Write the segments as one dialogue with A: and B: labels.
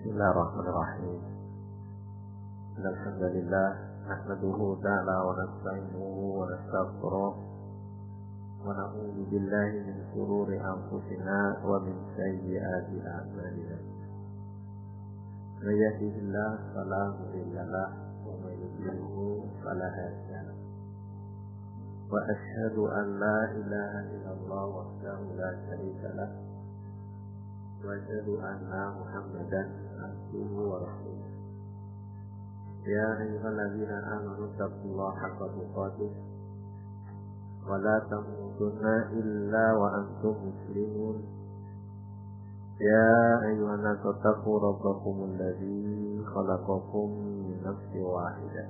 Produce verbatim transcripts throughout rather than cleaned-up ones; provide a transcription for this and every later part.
A: Bismillahirrahmanirrahim. Alhamdulillah nahmaduhu ta'ala wa nasta'inuhu wa nastaghfiruh wa na'udzu billahi min shururi anfusina wa min sayyiati a'malina. May yahdihillahu fala mudilla lahu wa may yudlilhu fala hadiya lahu. Wa asyhadu an la ilaha illallah wahdahu la syarika lahu wa asyhadu anna Muhammadan abduhu wa rasuluh. Ya ayyuhalladzina amanu taqullaha haqqa tuqatih wa la tamutunna illa wa antum muslimun. Ya ayyuhan nasu taqu rabbakumul ladzi khalaqakum min nafsin wahidah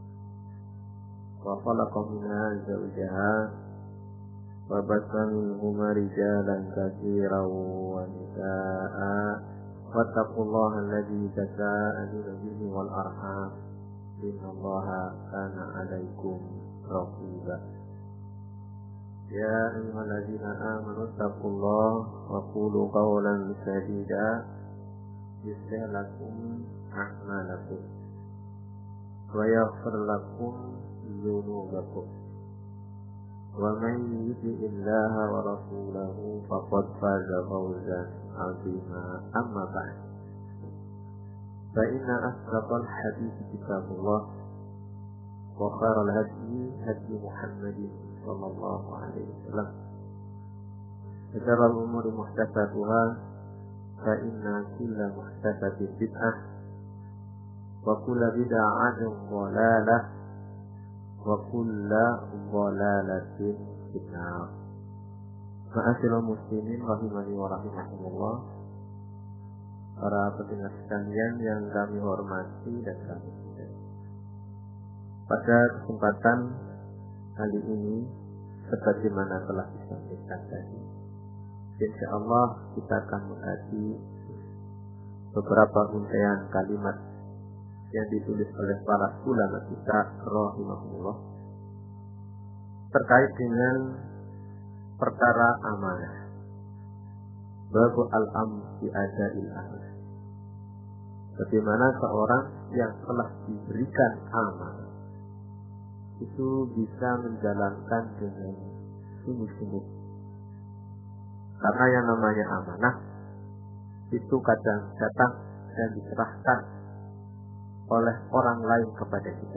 A: wa khalaqa minha zawjaha wa batha minhuma rijalan katsiran wa nisaa'a wattaqullaha alladzi tasaaluna bihi wal arham innallaha kana 'alaikum raqiba. Ya ayyuhalladzina amanu taqullaha wa qulu qawlan sadida yuslih lakum a'malakum wa yaghfir lakum dhunubakum wa man yuti'illaha wa rasulahu faqad faza fawzan 'azima. Amma ba'd, fa inna asdaqal hadithi kitabullah wa khairal hadyi hadyu Muhammadin sallallahu alaihi wasallam wa syarrul umuri muhdatsatuha fa inna kulla muhdatsatin bid'ah wa kulla bid'atin dhalalah wa kulla dhalalatin finnar. Ma'asyiral muslimin rahimani wa rahimakumullah, para pendengar sekalian yang kami hormati dan kami cintai. Pada kesempatan kali ini, sebagaimana telah disampaikan tadi, insyaallah kita akan mengkaji beberapa untaian kalimat yang ditulis oleh para ulama kita rahimahullah terkait dengan perkara amanah. Bab al-amr fi ada'il amanah. Bagaimana seorang yang telah diberikan amanah itu bisa menjalankan dengan sungguh-sungguh. Karena yang namanya amanah itu kadang datang dan diserahkan oleh orang lain kepada kita.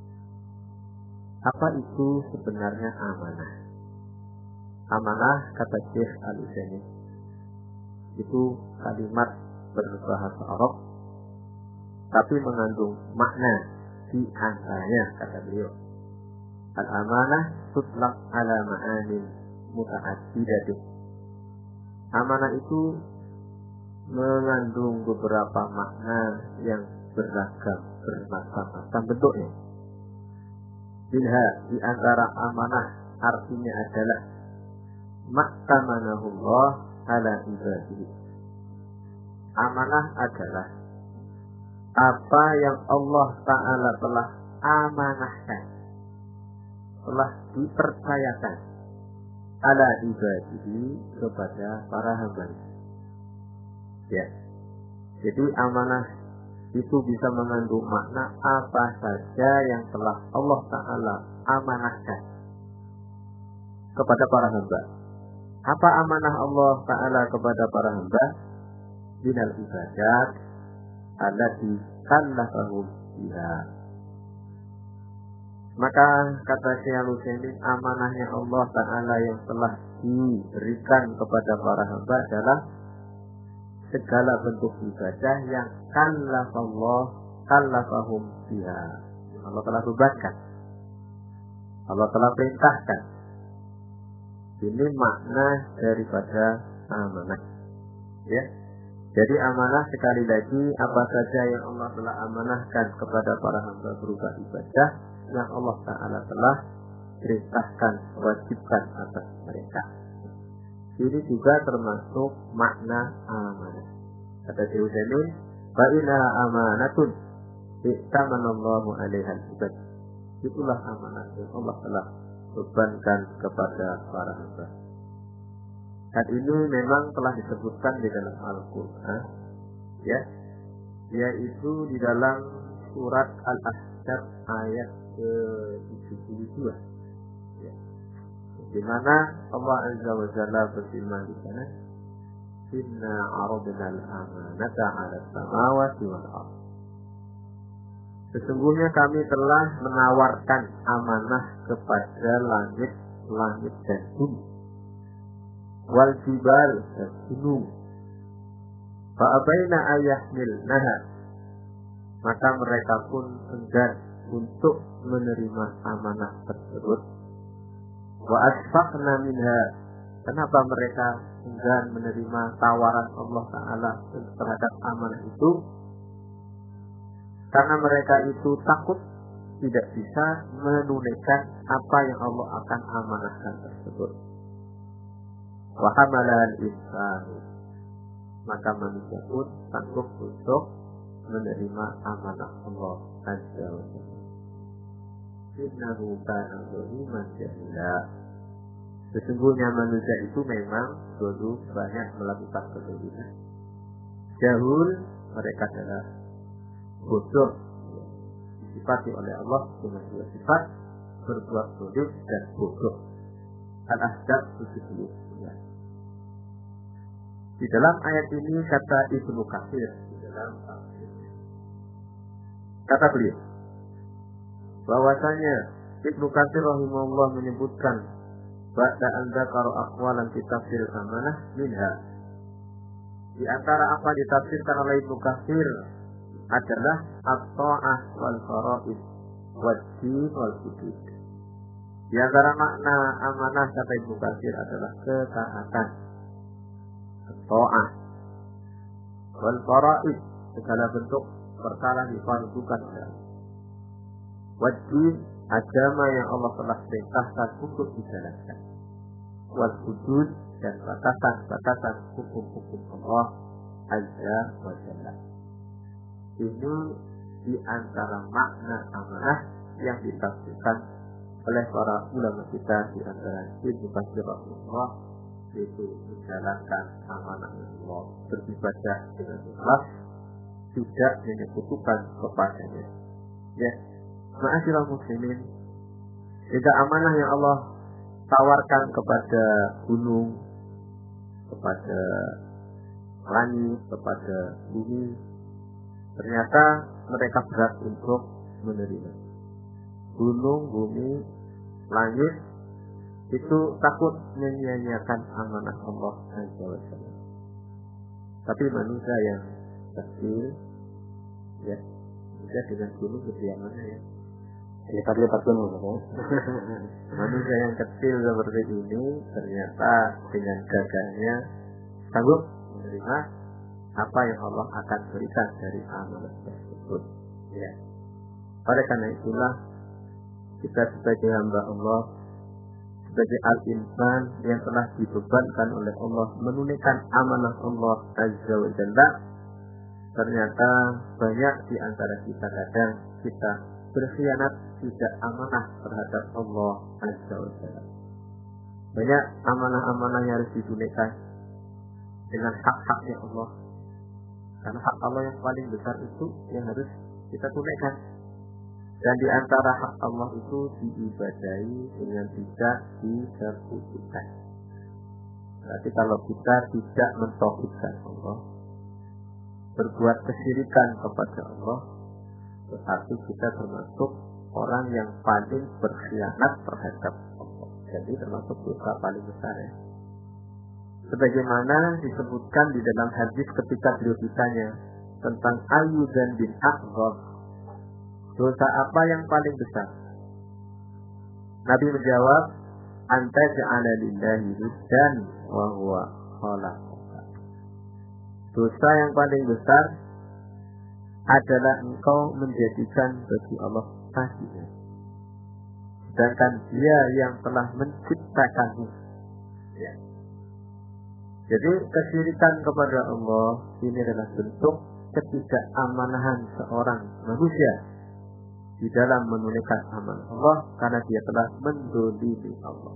A: Apa itu sebenarnya amanah? Amanah, kata Syekh Al-Utsaimin, itu kalimat berbahasa Arab tapi mengandung makna di antaranya, kata beliau. Al-amanah tutlaq ala ma'anin muta'addidatin. Amanah itu mengandung beberapa makna yang beragam, bermacam-macam bentuknya. Minha, di antara amanah artinya adalah ma'tamanahullah ala ibadihi. Amanah adalah apa yang Allah Ta'ala telah amanahkan, telah dipercayakan ala ibadihi kepada para hamba. Ya. Jadi amanah itu bisa mengandung makna apa saja yang telah Allah Ta'ala amanahkan kepada para hamba. Apa amanah Allah Ta'ala kepada para hamba? Minal ibadat allati kallafahum biha. Maka kata Syekh Al-Utsaimin, amanahnya Allah Ta'ala yang telah diberikan kepada para hamba adalah segala bentuk ibadah yang kallafallah kallafahum biha. Allah telah bebankan, Allah telah perintahkan. Ini makna daripada amanah. Ya. Jadi amanah sekali lagi apa saja yang Allah telah amanahkan kepada para hamba berupa ibadah yang Allah Ta'ala telah perintahkan, wajibkan atas mereka. Ini juga termasuk makna amanah. Kata Syekh Utsaimin, fa inna amanatun i'tamanallahu 'alaiha al-ibad. Itulah amanah yang Allah telah bebankan kepada para hamba. Dan ini memang telah disebutkan di dalam Al-Quran, ya, yaitu di dalam surat Al-Ahzab ayat ke tujuh puluh dua, ya. Di mana Allah Azza wa Jalla berfirman di sana, "Inna 'aradna al-amanata 'ala as-samawati wal ardh." Sesungguhnya kami telah menawarkan amanah kepada langit, langit dan bumi, wal jibal dan gunung. Fa abaina ayahmilnaha, maka mereka pun enggan untuk menerima amanah tersebut. Wa asfaqna minha, kenapa mereka enggan menerima tawaran Allah Ta'ala terhadap amanah itu? Karena mereka itu takut tidak bisa menunaikan apa yang Allah akan amanahkan tersebut. Wa hamalal insanu, maka manusia pun sanggup untuk menerima amanah Allah Azza wa Jalla. Innahu kana zaluman jahila, sesungguhnya manusia itu memang dulu banyak melakukan kezaliman. Jahul, mereka adalah bodoh, disifati oleh Allah dengan dua sifat, berbuat zalim dan bodoh. Al-Ahzab tujuh puluh sembilan. Di dalam ayat ini kata Ibnu Katsir, di dalam tafsirnya, kata beliau bahwasanya Ibnu Katsir rahimahullah menyebutkan ba'da an dzakara aqwalan fi tafsir amanah minha, di antara apa ditafsirkan oleh Ibnu Katsir adalah at-ta'ah wal fara'id wad-din wal hudud. Di antara makna amanah kata Ibnu Katsir adalah ketaatan, at-ta'ah wal fara'id, segala bentuk perkara difardukan oleh Allah. Wad-din, agama yang Allah telah perintahkan untuk dijalankan. Wal hudud, dan batasan-batasan hukum-hukum Allah Azza wa Jalla. Ini di antara makna amanah yang ditafsirkan oleh para ulama kita, di antara Ibnu Katsir rahimahullah, yaitu menjalankan amanah Allah, beribadah dengan ikhlas, tidak menyekutukan kepadanya. Ya, ma'asyiral muslimin, jika amanah yang Allah tawarkan kepada gunung, kepada langit, kepada bumi, ternyata mereka berat untuk menerima. Gunung, bumi, langit itu takut menyia-nyiakan amanah Allah Azza wa Jalla. Tapi manusia yang kecil, ya, bisa dengan gunung kecil mana ya? Lipat-lipat gunung. Manusia yang kecil seperti ini ternyata dengan gagahnya sanggup menerima apa yang Allah akan berikan dari amanah tersebut. Ya. Oleh karena itulah kita sebagai hamba Allah, sebagai al-insan yang telah dibebankan oleh Allah menunaikan amanah Allah Azza wa Jalla, ternyata banyak di antara kita kadang kita berkhianat, tidak amanah terhadap Allah Azza wa Jalla. Banyak amanah-amanah yang harus ditunaikan dengan hak-haknya Allah. Karena hak Allah yang paling besar itu yang harus kita tunaikan. Dan di antara hak Allah itu diibadahi dengan tidak disekutukan. Berarti kalau kita tidak mentauhidkan Allah, berbuat kesyirikan kepada Allah, tetapi kita termasuk orang yang paling berkhianat terhadap Allah. Jadi termasuk dosa paling besar, ya. Sebagaimana disebutkan di dalam hadis ketika beliau ditanya tentang ayu dan bin akbar, dosa apa yang paling besar? Nabi menjawab, anta ja'ala lillahi niddan wa huwa khalaqaka. Dosa yang paling besar adalah engkau menjadikan bagi Allah tandingan, sedangkan Dia yang telah menciptakanmu. Ya. Jadi kesyirikan kepada Allah ini adalah bentuk ketidakamaнаhan seorang manusia di dalam menunaikan amanah Allah, karena dia telah mendolimi Allah.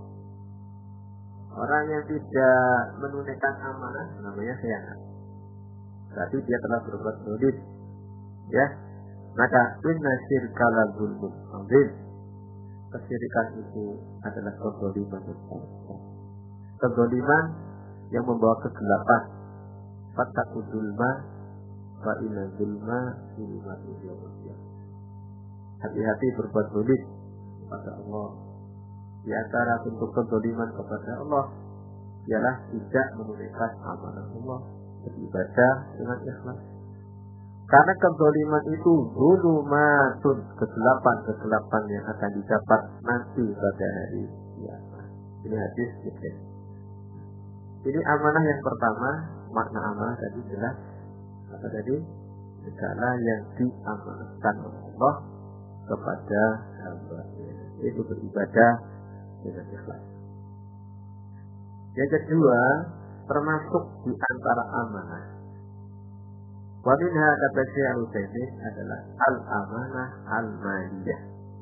A: Orang yang tidak menunaikan amanah namanya khianat. Berarti dia telah berbuat dolim. Ya, maka inna syirka la zulmun azim. Kesyirikan itu adalah kezaliman besar. Kezaliman yang membawa kegelapan. Fattaqu zulma fa inna zulma zulmatun yawmal qiyamah. Hati-hati berbuat zalim kepada Allah. Di antara bentuk kezaliman kepada Allah ialah tidak menunaikan amanah Allah, beribadah dengan ikhlas. Karena kezaliman itu zulumatun, kegelapan-kegelapan yang akan didapat nanti pada hari kiamat. Ini hadis Muslim. Ini amanah yang pertama, makna amanah tadi jelas. Apa tadi? Segala yang diamanahkan oleh Allah kepada hamba, itu beribadah dengan ikhlas. Yang kedua, termasuk di antara amanah. Wa minha kata Syekh Al-Utsaimin adalah al-amanah al-maliyah.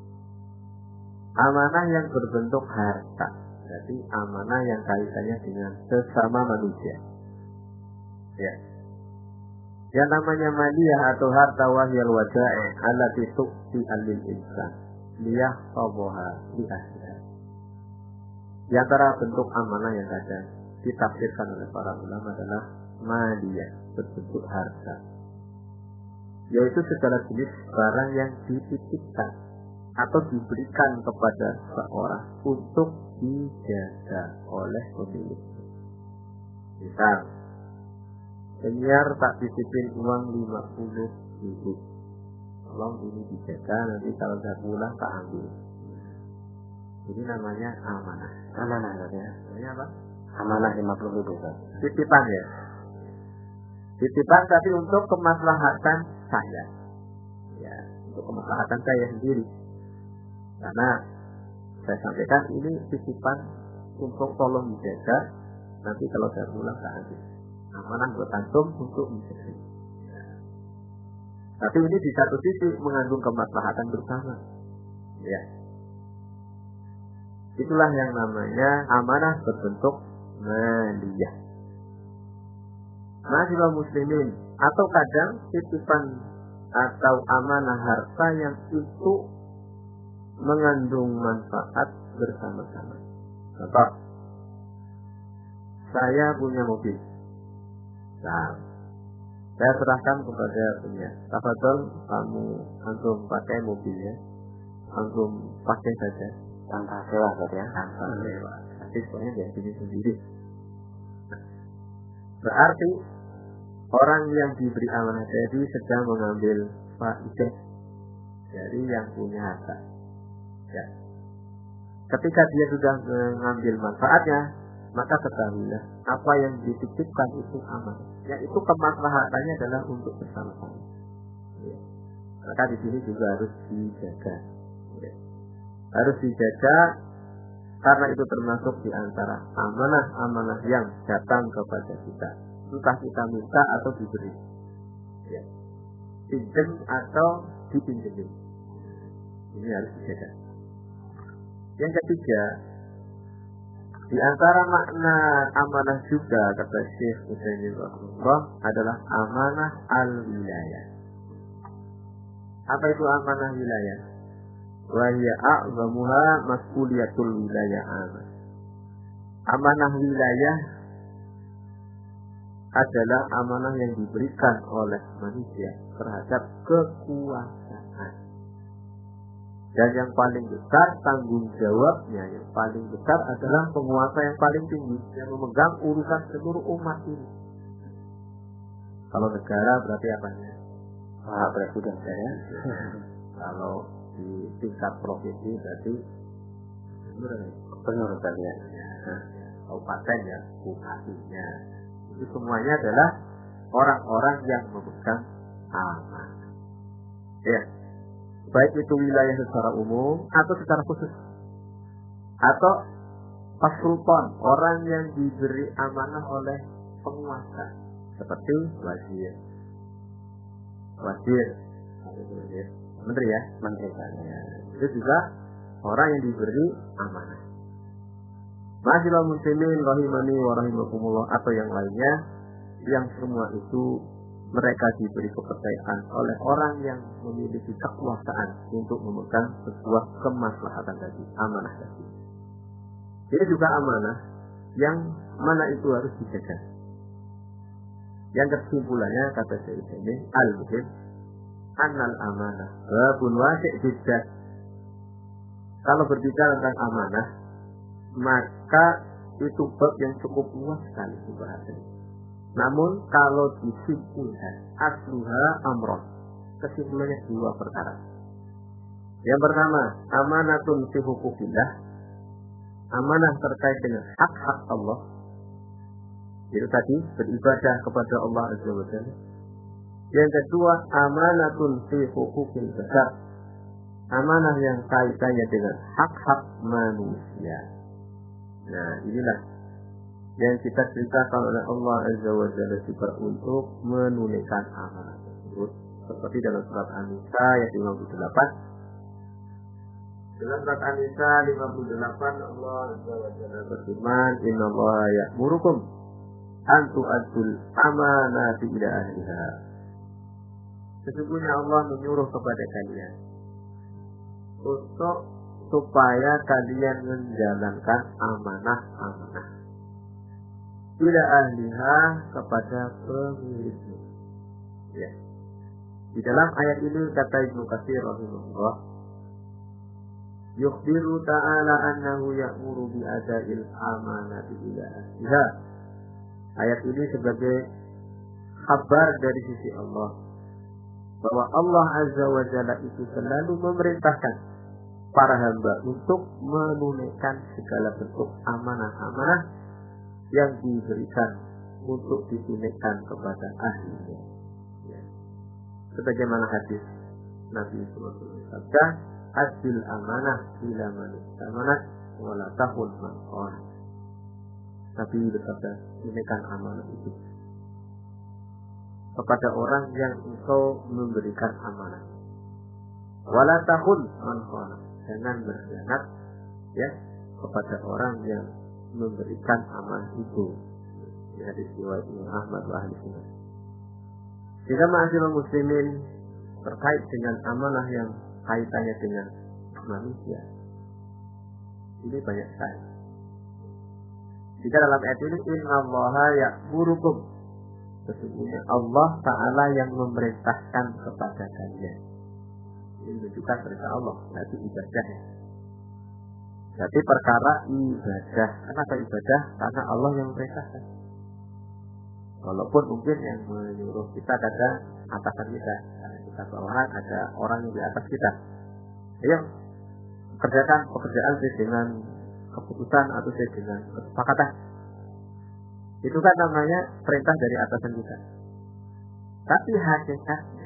A: Amanah yang berbentuk harta. Jadi amanah yang kaitannya dengan sesama manusia. Ya. Yang namanya maliyah atau harta wahyal wada'i allati tu'ti alil insan liyahfadhaha li ahliha. Di antara bentuk amanah yang ada ditafsirkan oleh para ulama adalah maliyah, berbentuk harta, yaitu segala jenis barang yang dititipkan atau diberikan kepada seorang untuk dijaga oleh pemiliknya. Misal, penyiar tak titipin uang lima puluh ribu, tolong ini dijaga, nanti kalau saya pulang tak ambil. Ini namanya amanah. Amanah ya. Namanya apa? Amanah lima puluh ribu. Titipan ya. Titipan tapi untuk kemaslahatan saya. Ya, untuk kemaslahatan saya sendiri. Karena saya sampaikan ini titipan untuk tolong dijaga, nanti kalau saya pulang tak ambil. Amanah buat antum untuk menjaga. Ya. Tapi ini di satu sisi mengandung kemaslahatan bersama. Ya. Itulah yang namanya amanah berbentuk maliyah. Ma'asyiral muslimin, atau kadang titipan atau amanah harta yang itu mengandung manfaat bersama-sama. Contoh, saya punya mobil. Nah, saya serahkan kepada punya. Tafadhol kamu antum pakai mobilnya, antum pakai saja. Tanpa sewa ya, tanpa sewa. Tapi sebenarnya dia sendiri sendiri. Berarti orang yang diberi amanah tadi sedang mengambil faidah dari yang punya harta. Ya. Ketika dia sudah mengambil manfaatnya, maka ketahuilah apa yang dititipkan itu amanah. Yaitu kemaslahatannya adalah untuk bersama-sama. Ya. Maka di sini juga harus dijaga. Ya. Harus dijaga karena itu termasuk di antara amanah-amanah yang datang kepada kita. Entah kita minta atau diberi. Ya. Pinjam atau dipinjemin. Ini harus dijaga. Yang ketiga, di antara makna amanah juga kata Syekh Utsaimin rahimahullah adalah amanah al-wilayah. Apa itu amanah wilayah? Wa hiya a'zamuha mas'uliyatul wilayah amanah. Amanah wilayah adalah amanah yang diberikan oleh manusia terhadap kekuasaan. Dan yang paling besar tanggung jawabnya, yang paling besar adalah penguasa yang paling tinggi yang memegang urusan seluruh umat ini. Kalau negara berarti apanya? Pak Presiden ya. Kalau di tingkat provinsi berarti gubernur tadi ya. Kabupaten ya, bupatinya. Itu semuanya adalah orang-orang yang memegang amanah. Ya. Baik itu wilayah secara umum atau secara khusus. Atau pasultan, orang yang diberi amanah oleh penguasa. Seperti wazir. Wazir. Menteri ya? Menteri. Itu juga orang yang diberi amanah. Ma'asyiral muslimin rahimani wa rahimakumullah atau yang lainnya, yang semua itu mereka diberi kepercayaan oleh orang yang memiliki kekuasaan untuk memegang sebuah kemaslahatan tadi, amanah tadi. Ini juga amanah yang mana itu harus dijaga. Yang kesimpulannya kata Syekh ini al-muhim annal amanah babun wasi' jiddah. Kalau berbicara tentang amanah, maka itu bab yang cukup luas sekali dibahas. Namun kalau disimpulkan asluha amron, kesimpulannya dua perkara. Yang pertama, amanatun fi hukukillah, amanah terkait dengan hak-hak Allah. Itu tadi beribadah kepada Allah Azza wa Jalla. Yang kedua, amanatun fi hukukil bashar, amanah yang kaitannya dengan hak-hak manusia. Nah, inilah yang kita ceritakan oleh Allah Azza wa Jalla juga untuk menunaikan amanah tersebut. Seperti dalam surat An-Nisa ayat lima puluh delapan. Dalam surat An-Nisa lima puluh delapan Allah Azza wa Jalla berfirman, "Inna Allah ya'murukum an tu'addul amanati ila ahliha." Sesungguhnya Allah menyuruh kepada kalian untuk supaya kalian menjalankan amanah-amanah ila ahliha, kepada pemiliknya. Ya. Di dalam ayat ini kata Ibnu Katsir rahimahullah, yukhbiru ta'ala annahu ya'muru bi ada'il amanati ila ahliha. Ayat ini sebagai kabar dari sisi Allah bahwa Allah Azza wa Jalla itu selalu memerintahkan para hamba untuk menunaikan segala bentuk amanah-amanah yang diberikan untuk ditunaikan kepada ahlinya. Ya. Sebagaimana hadis Nabi sallallahu alaihi wasallam sabda, "Adil amanah ila man amanah wa la tahun man qan." Nabi bersabda, tunaikan amanah itu kepada orang yang engkau memberikan amanah. Wa la tahun man qan, jangan berkhianat ya kepada orang yang memberikan amanah itu. Di hadis riwayat Imam Ahmad wa ahli sunnah. Jika ma'asyiral muslimin terkait dengan amanah yang kaitannya dengan manusia, ini banyak sekali. Jika dalam ayat ini, Inna Allaha ya'murukum, sesungguhnya Allah Ta'ala yang memerintahkan kepada kalian. Ini menunjukkan perintah Allah, berarti ibadahnya. Jadi perkara ibadah. Kenapa ibadah? Karena Allah yang memerintahkan. Walaupun mungkin yang menyuruh kita ada atasan kita, karena kita bawahan ada orang yang di atas kita. Ayo kerjakan pekerjaan sesuai dengan keputusan atau sesuai dengan kesepakatan. Itu kan namanya perintah dari atasan kita. Tapi hakikatnya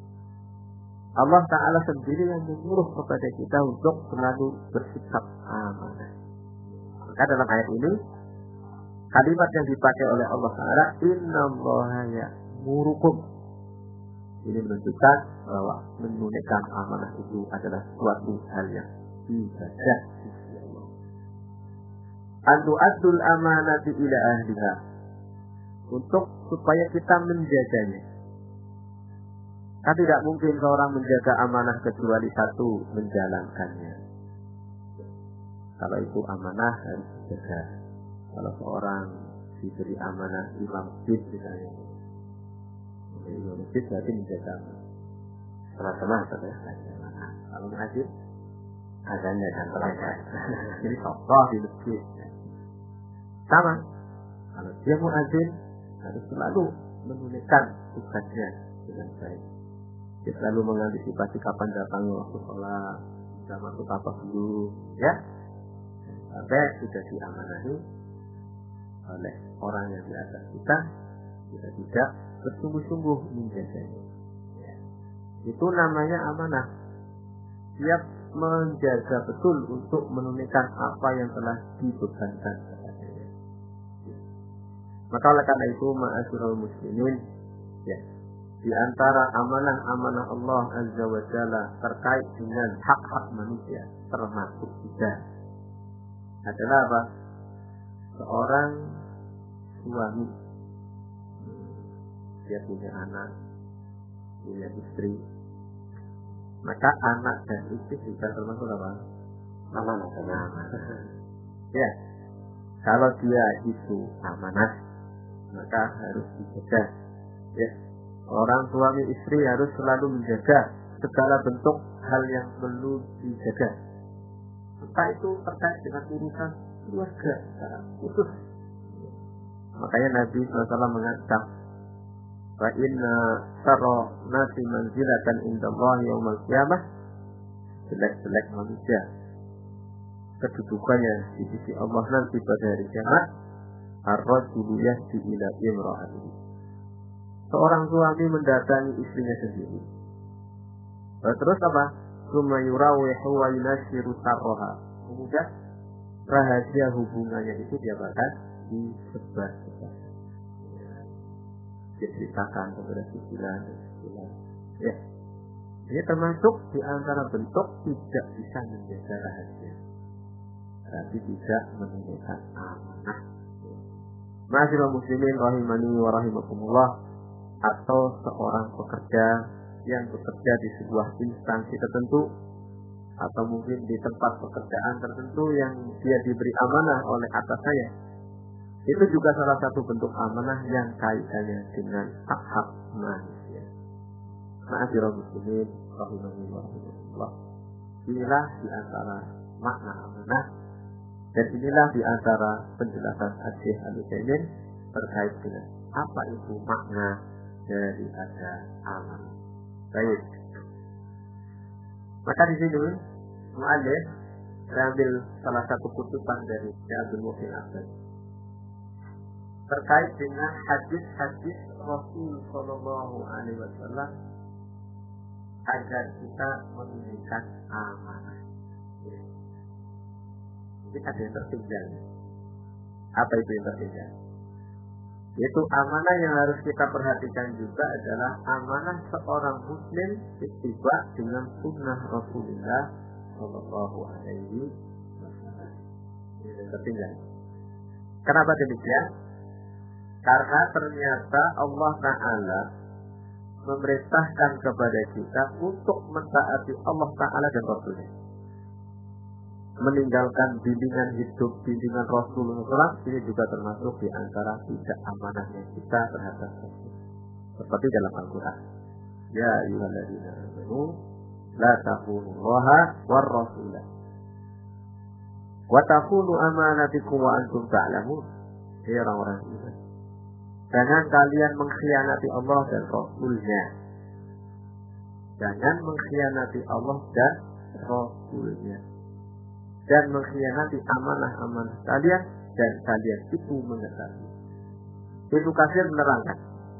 A: Allah Ta'ala sendiri yang menyuruh kepada kita untuk selalu bersikap amanah. Maka dalam ayat ini, kalimat yang dipakai oleh Allah Ta'ala, Inna Allaha ya'murukum, ini menunjukkan bahwa menunaikan amanah itu adalah suatu hal yang ibadah sisi Allah. Antu adul amanati ila ahliha, untuk supaya kita menjaganya. Kan tidak mungkin seorang menjaga amanah kecuali satu, menjalankannya. Kalau itu amanah harus dijaga. Kalau seorang diberi amanah imam masjid misalnya, imam masjid berarti menjaga salat jamaah atau ya. Kalau masjid azannya dan terangkat. Ini tokoh di masjid. Sama. Kalau dia muadzin harus selalu menunaikan tugasnya dengan baik. Dia selalu mengantisipasi kapan datangnya waktu sholat, bisa masuk apa dulu, ya. Sampai sudah diamanahi oleh orang yang di atas kita, kita tidak bersungguh-sungguh menjaganya. Ya. Itu namanya amanah. Siap menjaga betul untuk menunaikan apa yang telah dibebankan kepadanya. Maka oleh karena itu, ma'asyiral muslimin, ya. Di antara amanah-amanah Allah Azza wa Jalla terkait dengan hak-hak manusia, termasuk juga adalah apa? Seorang suami dia punya anak, punya istri, maka anak dan istri juga termasuk apa? Amanah. Amanah. Ya, kalau dia itu amanah, maka harus dijaga. Ya, orang suami istri harus selalu menjaga segala bentuk hal yang perlu dijaga. Entah itu terkait dengan urusan keluarga secara khusus. Makanya Nabi shallallahu alaihi wasallam mengatakan, "Fa inna sarra nasi manzilatan indallahi yaumil qiyamah." Jelek-jelek manusia kedudukannya di sisi Allah nanti pada hari kiamat, ar-rajulu yahdi ila imra'atihi. Seorang suami mendatangi istrinya sendiri. Terus apa? Summa yurawihu wa yunashiru sarraha. Kemudian rahasia hubungannya itu dia bakal disebar-sebar. Diceritakan kepada sisilan dan sisilan. Ya. Ini termasuk di antara bentuk tidak bisa menjaga rahasia, tapi tidak menunaikan amanah. Ma'asyiral muslimin rahimani wa rahimakumullah, atau seorang pekerja yang bekerja di sebuah instansi tertentu atau mungkin di tempat pekerjaan tertentu yang dia diberi amanah oleh atasannya, itu juga salah satu bentuk amanah yang kaitannya dengan hak-hak manusia. Ma'asyiral muslimin rahimani wa rahimakumullah, inilah di antara makna amanah, dan inilah di antara penjelasan Syekh Al-Utsaimin terkait dengan apa itu makna dari ada amanah. Baik. Maka di sini mu'allif mengambil salah satu kutipan dari Syekh Abdul Muhsin Abbas terkait dengan hadis-hadis Rasul Sallallahu Alaihi Wasallam agar kita menunaikan amanah. Ini ada yang tertinggal. Apa itu yang tertinggal? Yaitu amanah yang harus kita perhatikan juga adalah amanah seorang muslim ittiba dengan sunnah Rasulullah Sallallahu Alaihi Wasallam. Ini yang tertinggal. Kenapa demikian? Karena ternyata Allah Ta'ala memerintahkan kepada kita untuk mentaati Allah Ta'ala dan Rasulnya, meninggalkan bimbingan hidup, bimbingan Rasulullah shallallahu alaihi wasallam. Ini juga termasuk di antara tidak amanahnya kita terhadap Rasul. Seperti dalam Al-Quran, ya ayyuhalladzina amanu la taqunullaha war rasulah wa taqunu amanatikum wa antum ta'lamun. Hai orang-orang iman, jangan kalian mengkhianati Allah dan Rasulnya. Jangan mengkhianati Allah dan Rasulnya, dan mengkhianati amanah-amanah kalian, dan kalian itu mengetahui. Ibnu Katsir menerangkan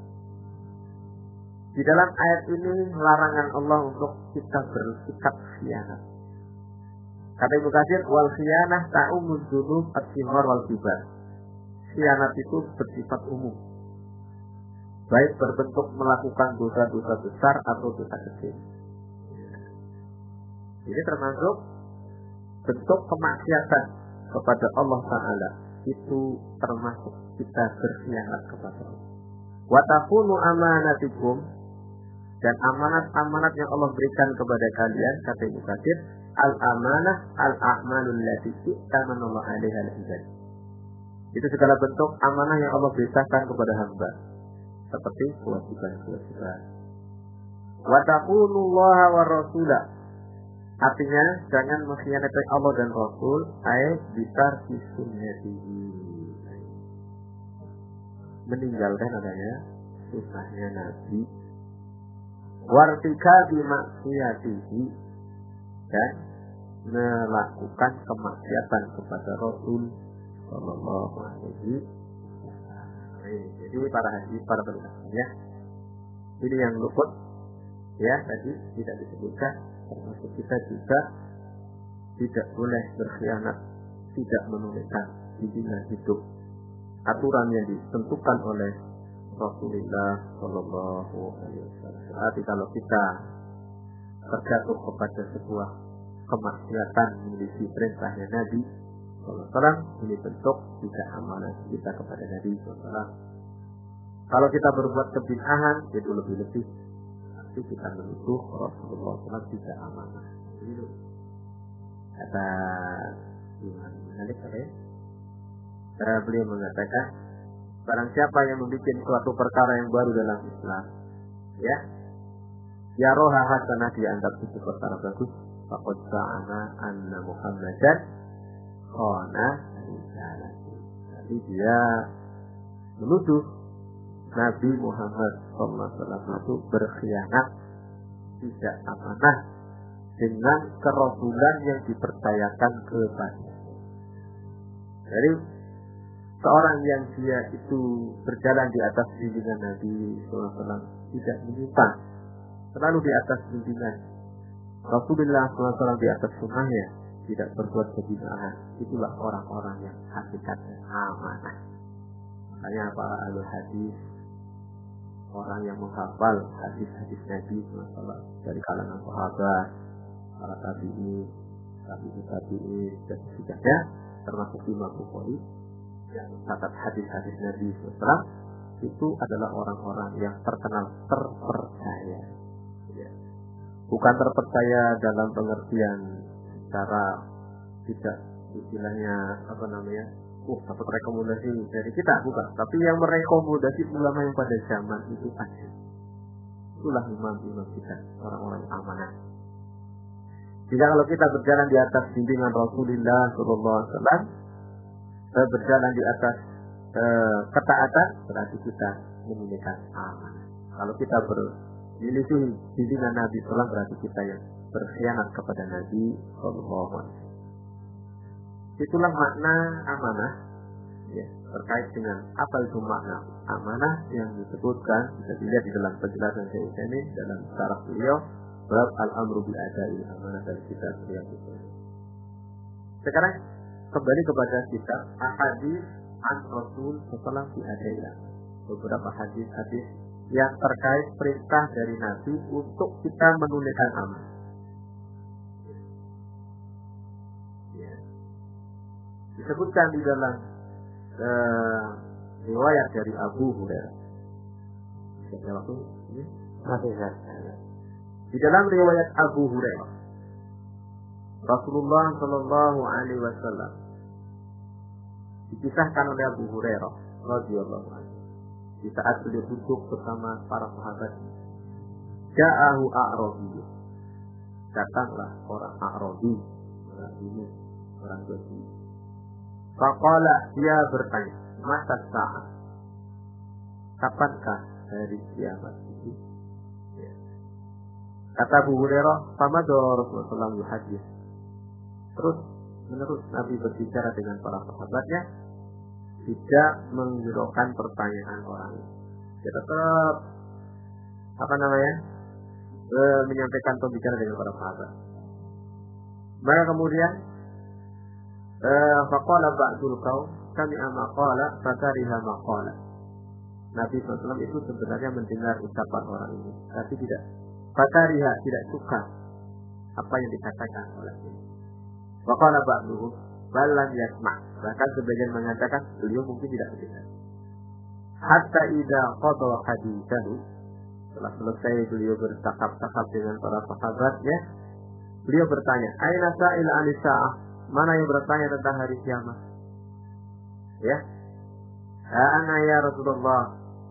A: di dalam ayat ini larangan Allah untuk kita bersikap khianat. Kata Ibnu Katsir, wal khianah ta'umud dzunub at-tighar wal kibar. Khianat itu bersifat umum, baik berbentuk melakukan dosa-dosa besar atau dosa kecil. Ini termasuk bentuk kemaksiatan kepada Allah Ta'ala. Itu termasuk kita berkhianat kepada Allah. Wa taqulu amanatikum, dan amanat-amanat yang Allah berikan kepada kalian, kata Ibnu Katsir, al-amanah al-a'malul lati ta'manallahu 'alaiha al-ibad. Itu segala bentuk amanah yang Allah berikan kepada hamba, seperti kewajiban-kewajiban. Wa taqunullaha wa rasulah, artinya jangan mengkhianati Allah dan Rasul, ayat bitar sunnatihi, meninggalkan adanya sunnahnya Nabi, wartikabi maksiyatihi, dan melakukan kemaksiatan kepada Rasul Sallallahu Alaihi Wasallam. Jadi para haji, para pendengarnya, ini yang luput ya tadi tidak disebutkan. Termasuk kita juga tidak boleh berkhianat, tidak menunaikan bimbingan hidup, aturan yang ditentukan oleh Rasulullah Sallallahu Alaihi Wasallam. Berarti kalau kita terjatuh kepada sebuah kemaksiatan menyelisih perintahnya Nabi Sallallahu Alaihi Wasallam, ini bentuk tidak amanah kita kepada Nabi Sallallahu Alaihi Wasallam. Kalau kita berbuat kebid'ahan, itu lebih-lebih nanti kita menuduh Rasulullah shallallahu alaihi wasallam tidak amanah. Itu kata Imam Malik ya. Karena beliau mengatakan, barang siapa yang membuat suatu perkara yang baru dalam Islam, ya, ya roha hasanah dianggap itu perkara bagus, faqad sa'ana anna Muhammadan khana risalati. Jadi dia menuduh Nabi Muhammad shallallahu alaihi wasallam itu berkhianat, tidak amanah dengan kerasulan yang dipercayakan kepadanya. Jadi seorang yang dia itu berjalan di atas bimbingan Nabi shallallahu alaihi wasallam tidak menyimpang, selalu di atas bimbingan Rasulullah shallallahu alaihi wasallam, di atas sunnahnya, tidak berbuat kebid'ahan, itulah orang-orang yang hakikatnya amanah. Makanya para ahli hadis, orang yang menghafal hadis-hadis Nabi shallallahu alaihi wasallam dari kalangan sahabat, para tabi'in, tabi'in, tabi'in, dan sebagainya, termasuk Imam Bukhari yang mencatat hadis-hadis Nabi shallallahu alaihi wasallam, itu adalah orang-orang yang terkenal terpercaya. Ya. Bukan terpercaya dalam pengertian secara tidak istilahnya apa namanya, uh dapat rekomendasi dari kita, bukan. Tapi yang merekomendasi ulama yang pada zaman itu ada. Itulah imam-imam kita, orang-orang yang amanah. Jika kalau kita berjalan di atas bimbingan Rasulullah shallallahu alaihi wasallam, berjalan di atas eh, ketaatan, berarti kita memiliki amanah. Kalau kita bermiliki bimbingan Nabi shallallahu alaihi wasallam, berarti kita yang berkhianat kepada Nabi shallallahu alaihi wasallam. Itulah makna amanah, ya, terkait dengan apa itu makna amanah yang disebutkan, bisa dilihat di dalam penjelasan Syekh ini dalam syarah beliau bab al-amru bil ada'i amanah dari kitab beliau itu. Sekarang kembali kepada kita hadis an Rasul sallallahu alaihi wasallam fi ada'i, beberapa hadis-hadis yang terkait perintah dari Nabi untuk kita menunaikan amanah. Disebutkan di dalam uh, riwayat dari Abu Hurairah. Di dalam riwayat Abu Hurairah, Rasulullah Shallallahu Alaihi Wasallam dikisahkan oleh Abu Hurairah radhiyallahu anhu di saat beliau duduk bersama para sahabat. Ja'ahu a'rabi, datanglah orang A'rabi, orang ini, orang Badui. Faqala, dia bertanya, mata saat, kapankah hari kiamat itu? Ya. Kata Abu Hurairah, famadha Rasulullah sallallahu alaihi wasallam. Terus menerus Nabi berbicara dengan para sahabatnya, tidak menghiraukan pertanyaan orang ini. Dia tetap apa namanya e, menyampaikan pembicaraan dengan para sahabat. Maka kemudian faqala ba'dul qaum sami'a maqala fakariha maqala. Nabi shallallahu alaihi wasallam itu sebenarnya mendengar ucapan orang ini, tapi tidak fakariha, tidak suka apa yang dikatakan oleh ini. Faqala ba'duhum bal lam yasma', bahkan sebagian mengatakan beliau mungkin tidak mendengar. Hatta idza qada hadithahu, setelah selesai beliau bercakap-cakap dengan para sahabatnya, beliau bertanya, aina sa'il an-sa'ah, mana yang bertanya tentang hari kiamat? Ya, ana ya Rasulullah,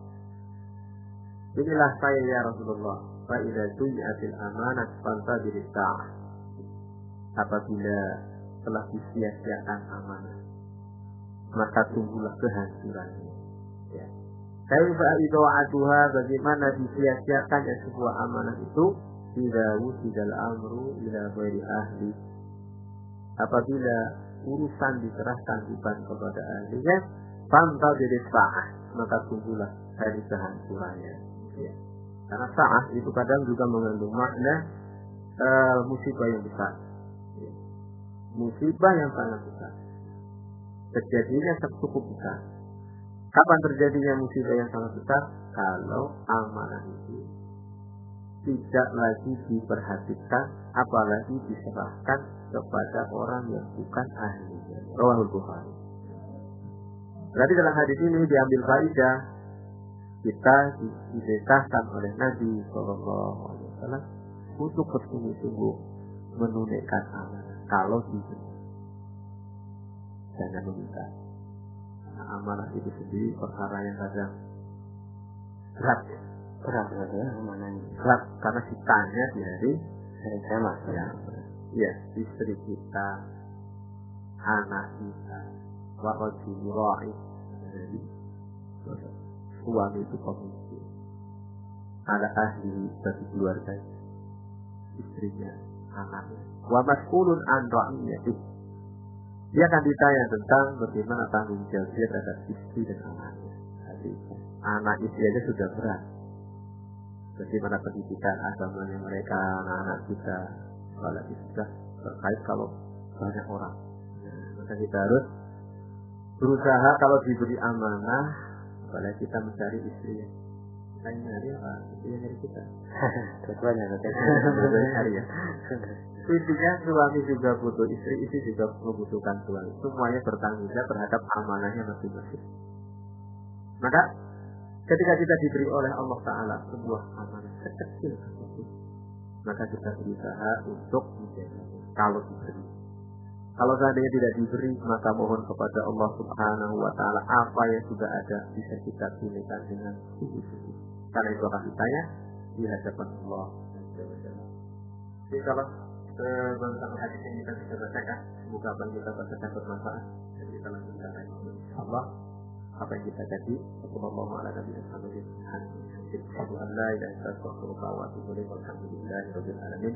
A: inilah saya ya Rasulullah. Fa idza tu'iatil amanah fantadhiris sa'ah, apabila telah disia-siakan amanah, maka tunggulah kehancurannya. Ya. Kaifa idwa'atuha, bagaimana disia-siakannya sebuah amanah itu? Idza wusidal amru ila ghairi ahli, apabila urusan diserahkan bukan kepada ahlinya, fantadhiris sa'ah, maka tunggulah hari kehancurannya. Ya. Karena sa'ah itu kadang juga mengandung makna uh, musibah yang besar. Ya. Musibah yang sangat besar. Terjadinya cukup besar. Kapan terjadinya musibah yang sangat besar? Kalau amanah itu tidak lagi diperhatikan, apalagi diserahkan kepada orang yang bukan ahlinya. Rawahul Bukhari. Berarti dalam hadis ini diambil faedah kita diperintahkan oleh Nabi Shallallahu Alaihi Wasallam untuk bersungguh-sungguh menunaikan amanah. Kalau diberi, jangan meminta. Karena amanah itu sendiri perkara yang kadang berat,
B: berat ya amanah ini.
A: Berat karena ditanya di hari
B: hari kiamat.
A: Ya, ya, istri kita, anak kita, warajul ra'i, jadi suami itu pemimpin, ada ahli bagi keluarga, istrinya, anaknya. Wa mas'ulun an ra'iyatih. Dia akan ditanya tentang bagaimana tanggung jawab dia terhadap istri dan anaknya. Jadi, anak istri aja sudah berat. Bagaimana pendidikan agamanya mereka, anak-anak kita, apalagi sudah terkait kalau banyak orang. Nah, maka kita harus berusaha kalau diberi amanah, apalagi kita mencari istri. Kita nyari apa? Istri yang nyari kita.
B: Tujuannya
A: nyari ya. Intinya suami juga butuh istri, istri juga membutuhkan suami. Semuanya bertanggung jawab terhadap amanahnya masing-masing. Maka ketika kita diberi oleh Allah Ta'ala sebuah amanah sekecil apapun, maka kita berusaha untuk menjaga. Kalau diberi, kalau seandainya tidak diberi, maka mohon kepada Allah Subhanahu Wa Ta'ala apa yang sudah ada bisa kita tunaikan dengan sungguh-sungguh. Karena itu akan ditanya di hadapan Allah. Jadi kalau tentang hadis yang kita bisa bacakan, semoga apa yang kita bacakan bermanfaat. Jadi kita lanjutkan lagi. Allah, apa yang kita jadi, Allahumma ala nabi Muhammadin, alhamdulillah, la ilaha illallah, wa atubu ilaik, walhamdulillahi rabbil alamin.